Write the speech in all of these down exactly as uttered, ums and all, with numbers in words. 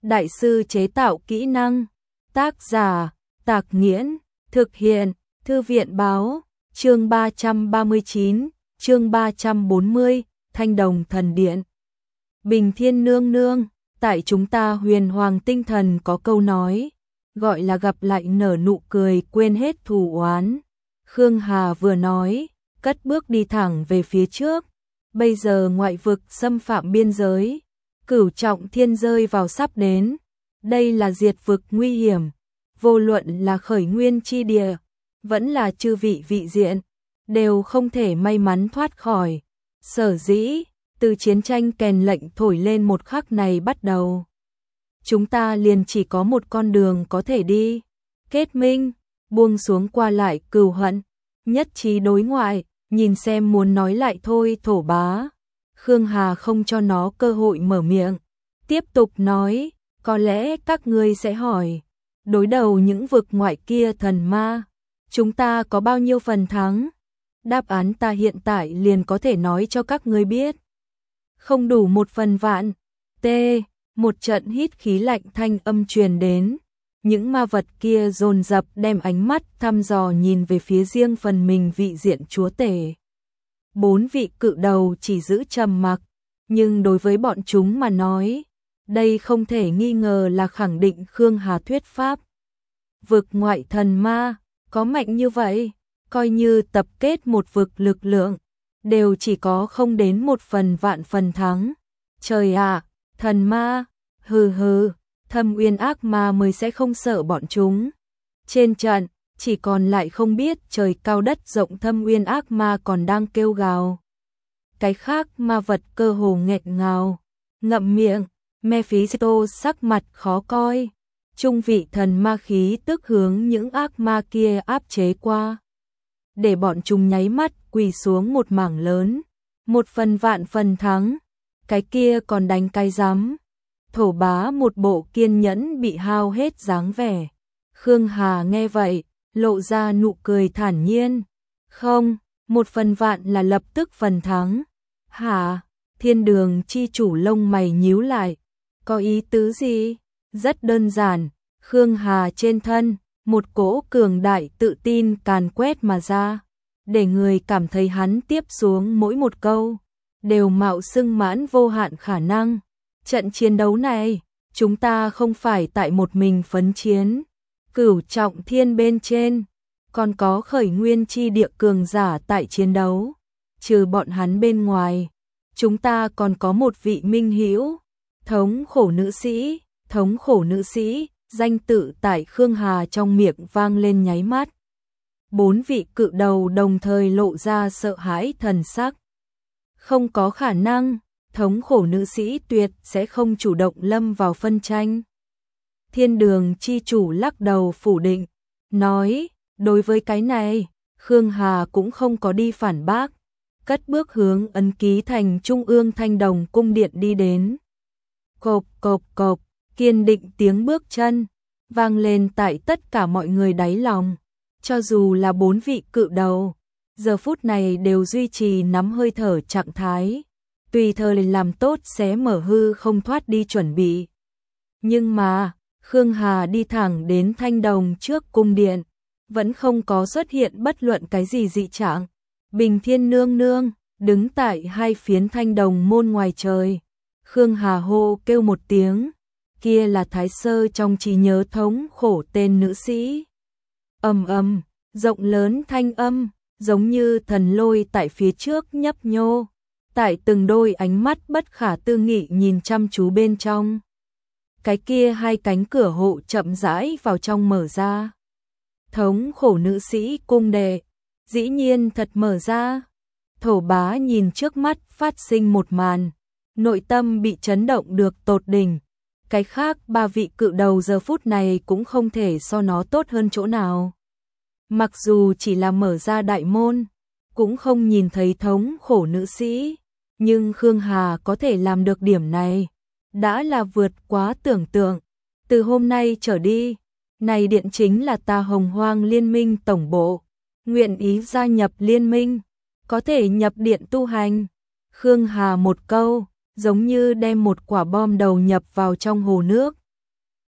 đại sư chế tạo kỹ năng. Tác giả, Tạc Nghiễn, thực hiện, Thư viện Báo, chương ba trăm ba mươi chín, chương ba trăm bốn mươi, Thanh Đồng Thần Điện. Bình Thiên nương nương, tại chúng ta Huyền Hoàng tinh thần có câu nói, gọi là gặp lại nở nụ cười quên hết thù oán. Khương Hà vừa nói, cất bước đi thẳng về phía trước. Bây giờ ngoại vực xâm phạm biên giới, cửu trọng thiên rơi vào sắp đến. Đây là diệt vực nguy hiểm, vô luận là khởi nguyên chi địa, vẫn là chư vị vị diện, đều không thể may mắn thoát khỏi. Sở dĩ, từ chiến tranh kèn lệnh thổi lên một khắc này bắt đầu, chúng ta liền chỉ có một con đường có thể đi. Kết minh, buông xuống qua lại cừu hận, nhất trí đối ngoại, nhìn xem muốn nói lại thôi Thổ Bá. Khương Hà không cho nó cơ hội mở miệng, tiếp tục nói, có lẽ các ngươi sẽ hỏi, đối đầu những vực ngoại kia thần ma, chúng ta có bao nhiêu phần thắng? Đáp án ta hiện tại liền có thể nói cho các ngươi biết. Không đủ một phần vạn. T. Một trận hít khí lạnh thanh âm truyền đến. Những ma vật kia dồn dập đem ánh mắt thăm dò nhìn về phía riêng phần mình vị diện chúa tể. Bốn vị cự đầu chỉ giữ trầm mặc, nhưng đối với bọn chúng mà nói, đây không thể nghi ngờ là khẳng định Khương Hà thuyết pháp. Vực ngoại thần ma, có mạnh như vậy, coi như tập kết một vực lực lượng, đều chỉ có không đến một phần vạn phần thắng. Trời ạ, thần ma, hừ hừ, Thâm Uyên ác ma mới sẽ không sợ bọn chúng. Trên trận, chỉ còn lại không biết trời cao đất rộng Thâm Uyên ác ma còn đang kêu gào. Cái khác ma vật cơ hồ nghẹt ngào, ngậm miệng, Mephisto sắc mặt khó coi. Trung vị thần ma khí tức hướng những ác ma kia áp chế qua, để bọn chúng nháy mắt quỳ xuống một mảng lớn. Một phần vạn phần thắng, cái kia còn đánh cái rắm. Thổ Bá một bộ kiên nhẫn bị hao hết dáng vẻ. Khương Hà nghe vậy, lộ ra nụ cười thản nhiên. Không, một phần vạn là lập tức phần thắng. Hả? Thiên Đường chi chủ lông mày nhíu lại. Có ý tứ gì? Rất đơn giản, Khương Hà trên thân, một cỗ cường đại tự tin càn quét mà ra, để người cảm thấy hắn tiếp xuống mỗi một câu, đều mạo xưng mãn vô hạn khả năng. Trận chiến đấu này, chúng ta không phải tại một mình phấn chiến, cửu trọng thiên bên trên, còn có khởi nguyên chi địa cường giả tại chiến đấu. Trừ bọn hắn bên ngoài, chúng ta còn có một vị minh hữu, thống khổ nữ sĩ. Thống khổ nữ sĩ, danh tự tại Khương Hà trong miệng vang lên nháy mắt. Bốn vị cự đầu đồng thời lộ ra sợ hãi thần sắc. Không có khả năng, thống khổ nữ sĩ tuyệt sẽ không chủ động lâm vào phân tranh. Thiên Đường chi chủ lắc đầu phủ định, nói, đối với cái này, Khương Hà cũng không có đi phản bác, cất bước hướng ấn ký thành trung ương Thanh Đồng cung điện đi đến. Cộp cộp cộp, kiên định tiếng bước chân vang lên tại tất cả mọi người đáy lòng. Cho dù là bốn vị cự đầu, giờ phút này đều duy trì nắm hơi thở trạng thái, tùy thời làm tốt xé mở hư không thoát đi chuẩn bị. Nhưng mà, Khương Hà đi thẳng đến Thanh Đồng trước cung điện, vẫn không có xuất hiện bất luận cái gì dị trạng. Bình Thiên nương nương, đứng tại hai phiến Thanh Đồng môn ngoài trời. Khương Hà hô kêu một tiếng, kia là Thái Sơ trong trí nhớ thống khổ tên nữ sĩ. Ầm ầm, rộng lớn thanh âm, giống như thần lôi tại phía trước nhấp nhô, tại từng đôi ánh mắt bất khả tư nghị nhìn chăm chú bên trong. Cái kia hai cánh cửa hộ chậm rãi vào trong mở ra. Thống khổ nữ sĩ cung đệ, dĩ nhiên thật mở ra. Thổ Bá nhìn trước mắt phát sinh một màn, nội tâm bị chấn động được tột đỉnh. Cái khác ba vị cự đầu giờ phút này cũng không thể so nó tốt hơn chỗ nào. Mặc dù chỉ là mở ra đại môn, cũng không nhìn thấy thống khổ nữ sĩ, nhưng Khương Hà có thể làm được điểm này, đã là vượt quá tưởng tượng. Từ hôm nay trở đi, này điện chính là ta Hồng Hoang Liên minh tổng bộ, nguyện ý gia nhập liên minh, có thể nhập điện tu hành. Khương Hà một câu, giống như đem một quả bom đầu nhập vào trong hồ nước,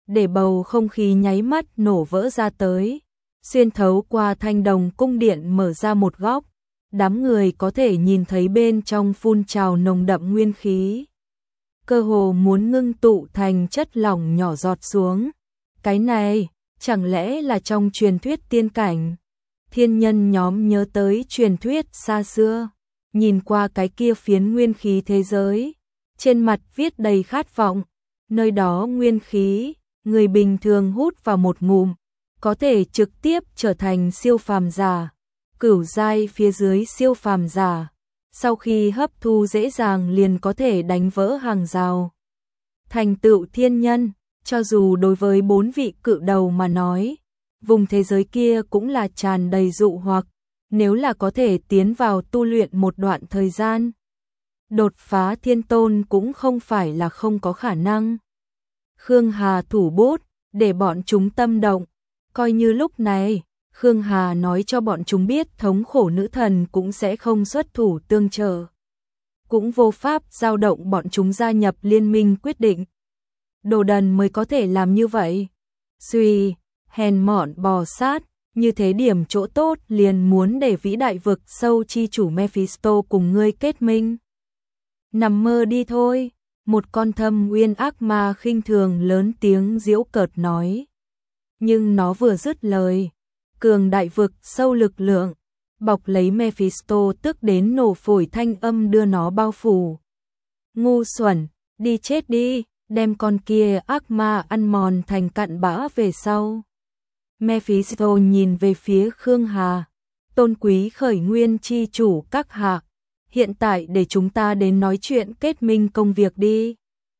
để bầu không khí nháy mắt nổ vỡ ra tới. Xuyên thấu qua thanh đồng cung điện mở ra một góc, đám người có thể nhìn thấy bên trong phun trào nồng đậm nguyên khí. Cơ hồ muốn ngưng tụ thành chất lỏng nhỏ giọt xuống. Cái này, chẳng lẽ là trong truyền thuyết tiên cảnh? Thiên nhân nhóm nhớ tới truyền thuyết xa xưa, nhìn qua cái kia phiến nguyên khí thế giới, trên mặt viết đầy khát vọng. Nơi đó nguyên khí, người bình thường hút vào một ngụm, có thể trực tiếp trở thành siêu phàm giả, cửu giai phía dưới siêu phàm giả. Sau khi hấp thu dễ dàng liền có thể đánh vỡ hàng rào, thành tựu thiên nhân. Cho dù đối với bốn vị cự đầu mà nói, vùng thế giới kia cũng là tràn đầy dụ hoặc, nếu là có thể tiến vào tu luyện một đoạn thời gian, đột phá thiên tôn cũng không phải là không có khả năng. Khương Hà thủ bút, để bọn chúng tâm động, coi như lúc này, Khương Hà nói cho bọn chúng biết thống khổ nữ thần cũng sẽ không xuất thủ tương trợ, cũng vô pháp dao động bọn chúng gia nhập liên minh quyết định. Đồ đần mới có thể làm như vậy. Suy, hèn mọn bò sát, như thế điểm chỗ tốt liền muốn để vĩ đại vực sâu chi chủ Mephisto cùng ngươi kết minh. Nằm mơ đi thôi, một con thâm uyên ác ma khinh thường lớn tiếng giễu cợt nói. Nhưng nó vừa dứt lời, cường đại vực sâu lực lượng, bọc lấy Mephisto tức đến nổ phổi thanh âm đưa nó bao phủ. Ngu xuẩn, đi chết đi, đem con kia ác ma ăn mòn thành cặn bã về sau. Mephisto nhìn về phía Khương Hà, tôn quý khởi nguyên chi chủ các hạ, hiện tại để chúng ta đến nói chuyện kết minh công việc đi.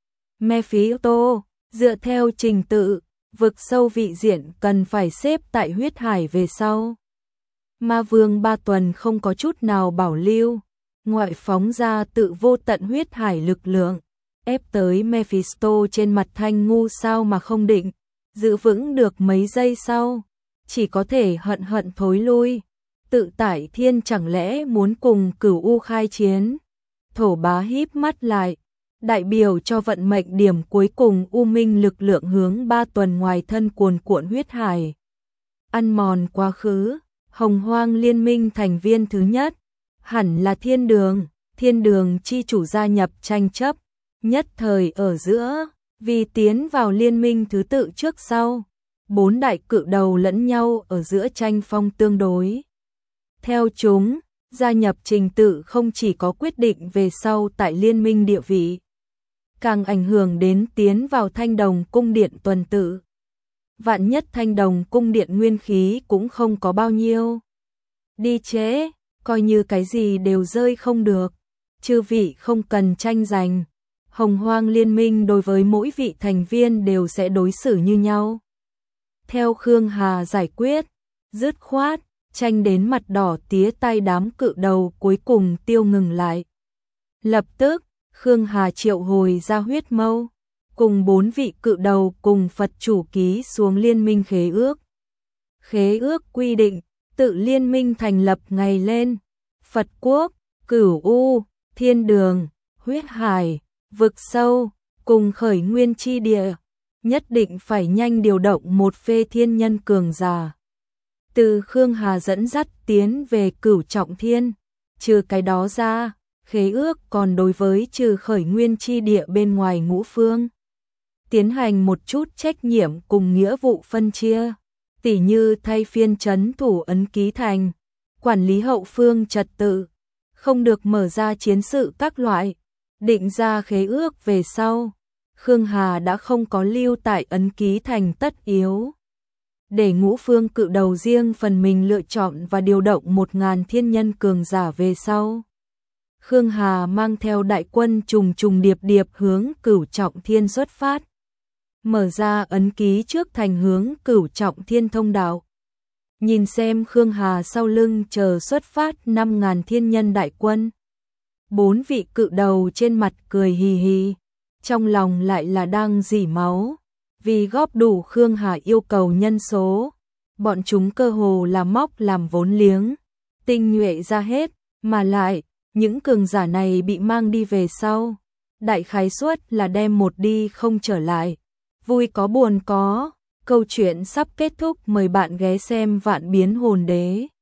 Mephisto, dựa theo trình tự, vực sâu vị diện cần phải xếp tại huyết hải về sau. Ma vương ba tuần không có chút nào bảo lưu, ngoại phóng ra tự vô tận huyết hải lực lượng, ép tới Mephisto trên mặt thanh ngu sao mà không định, giữ vững được mấy giây sau, chỉ có thể hận hận thối lui. Tự tại thiên chẳng lẽ muốn cùng Cửu U khai chiến? Thổ bá híp mắt lại, đại biểu cho vận mệnh điểm cuối cùng U Minh lực lượng hướng ba tuần ngoài thân cuồn cuộn huyết hải. Ăn mòn quá khứ, Hồng Hoang liên minh thành viên thứ nhất, hẳn là Thiên Đường, Thiên Đường chi chủ gia nhập tranh chấp, nhất thời ở giữa, vì tiến vào liên minh thứ tự trước sau, bốn đại cự đầu lẫn nhau ở giữa tranh phong tương đối. Theo chúng, gia nhập trình tự không chỉ có quyết định về sau tại liên minh địa vị, càng ảnh hưởng đến tiến vào Thanh Đồng cung điện tuần tự. Vạn nhất Thanh Đồng cung điện nguyên khí cũng không có bao nhiêu. Đi chế, coi như cái gì đều rơi không được. Chư vị không cần tranh giành. Hồng Hoang liên minh đối với mỗi vị thành viên đều sẽ đối xử như nhau. Theo Khương Hà giải quyết, dứt khoát, tranh đến mặt đỏ tía tai đám cự đầu cuối cùng tiêu ngừng lại. Lập tức, Khương Hà triệu hồi ra huyết mâu, cùng bốn vị cự đầu cùng Phật chủ ký xuống liên minh khế ước. Khế ước quy định, tự liên minh thành lập ngày lên, Phật quốc, Cửu U, Thiên Đường, huyết hải, vực sâu, cùng khởi nguyên chi địa, nhất định phải nhanh điều động một phê thiên nhân cường giả. Từ Khương Hà dẫn dắt tiến về Cửu Trọng Thiên, trừ cái đó ra, khế ước còn đối với trừ khởi nguyên chi địa bên ngoài ngũ phương. Tiến hành một chút trách nhiệm cùng nghĩa vụ phân chia, tỉ như thay phiên trấn thủ ấn ký thành, quản lý hậu phương trật tự, không được mở ra chiến sự các loại. Định ra khế ước về sau, Khương Hà đã không có lưu tại ấn ký thành tất yếu. Để ngũ phương cự đầu riêng phần mình lựa chọn và điều động một ngàn thiên nhân cường giả về sau. Khương Hà mang theo đại quân trùng trùng điệp điệp hướng Cửu Trọng Thiên xuất phát. Mở ra ấn ký trước thành hướng Cửu Trọng Thiên thông đạo. Nhìn xem Khương Hà sau lưng chờ xuất phát năm ngàn thiên nhân đại quân. Bốn vị cự đầu trên mặt cười hì hì, trong lòng lại là đang rỉ máu. Vì góp đủ Khương Hà yêu cầu nhân số, bọn chúng cơ hồ là móc làm vốn liếng, tinh nhuệ ra hết, mà lại, những cường giả này bị mang đi về sau. Đại khái suất là đem một đi không trở lại. vui có buồn có, câu chuyện sắp kết thúc, mời bạn ghé xem Vạn Biến Hồn Đế.